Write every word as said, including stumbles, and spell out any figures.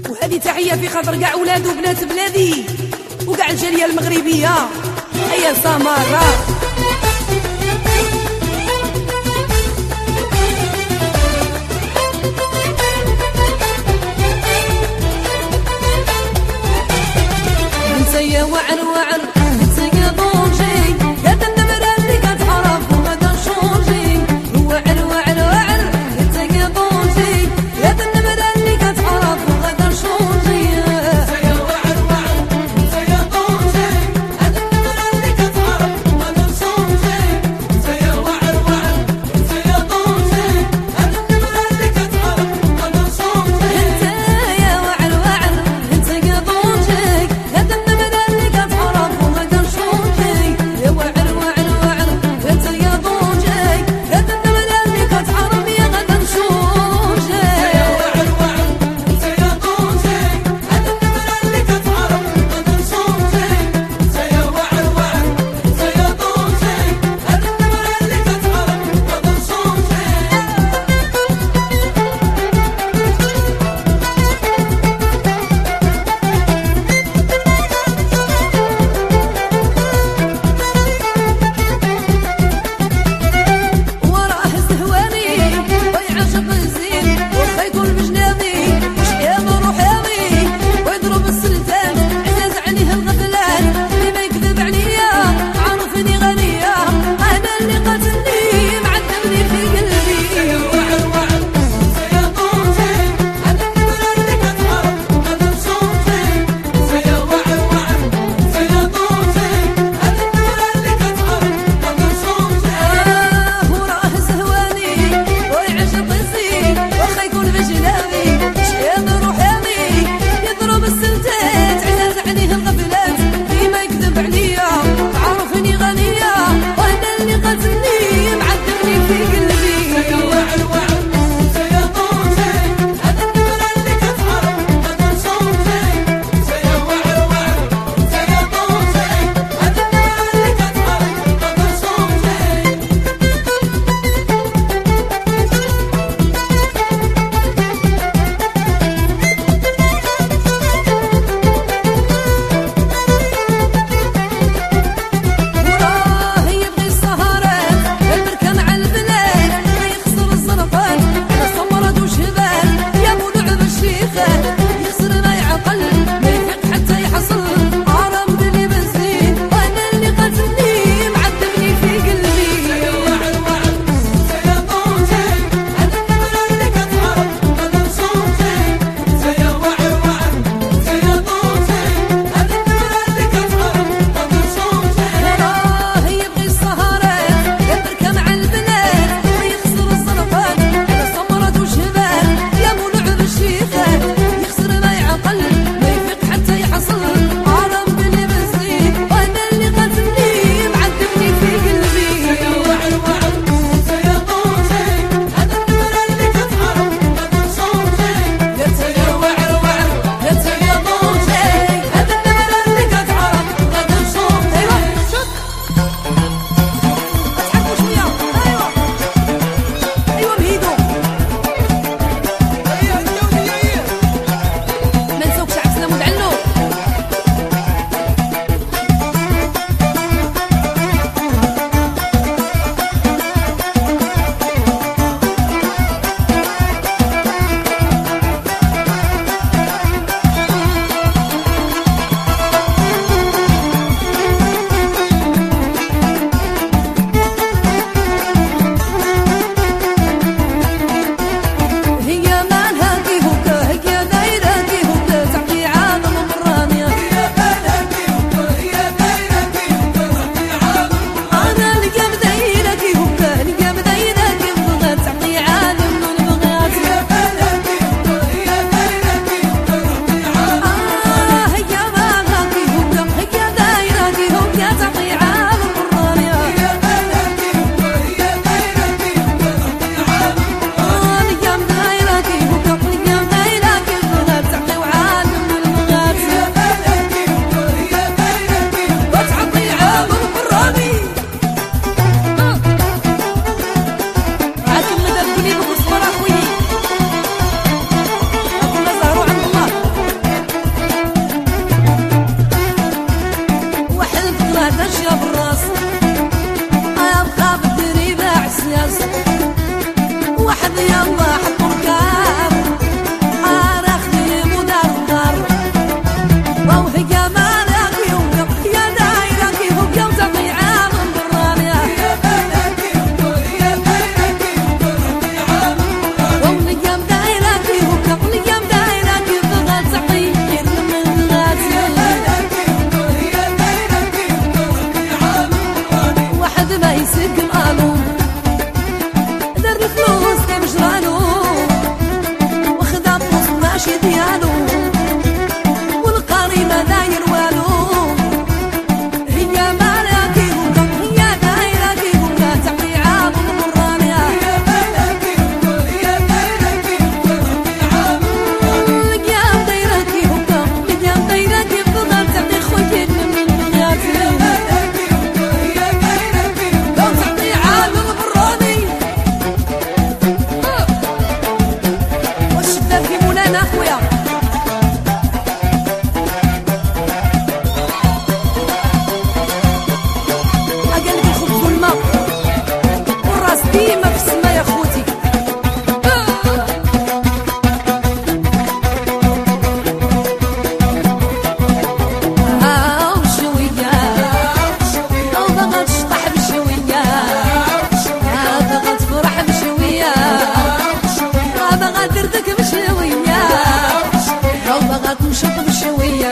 وهذه تحية في خاطر كاع ولاد وبنات بلادي وكاع الجالية المغربية. هيا سمارة يا وعر وعر تسقى بونجي يا تنمر اللي كتعرف وغدا نشونجي. وعر وعر وعر تسقى بونجي يا تنمر اللي كتعرف وغدا نشونجي. يا وعر وعر تسقى بونجي يا تنمر اللي كتعرف وغدا نشونجي. يا وعر وعر تسقى بونجي يا تنمر اللي كتعرف وغدا نشونجي. انت يا وعر وعر تسقى بونجي يا تنمر ما يفيق والو والقاري ما داير والو هي مالكي وكم هي دايركي وكا تعطي عاب مرانيا هي مالكي وكم هي دايركي وكا تعطي عاب لقيام دايركي وكم لقيام دايركي بغا تعطي خويا من بنياتي هي مالكي وكم هي دايركي وكا تعطي عاب مراني والشدة في مولانا خويا ديما في السما يا خوتي ها وشوية أو بغا تشطح بشوية ها بغا تفرح بشوية ها بغا تردك بشوية أو بغا تنشط بشوية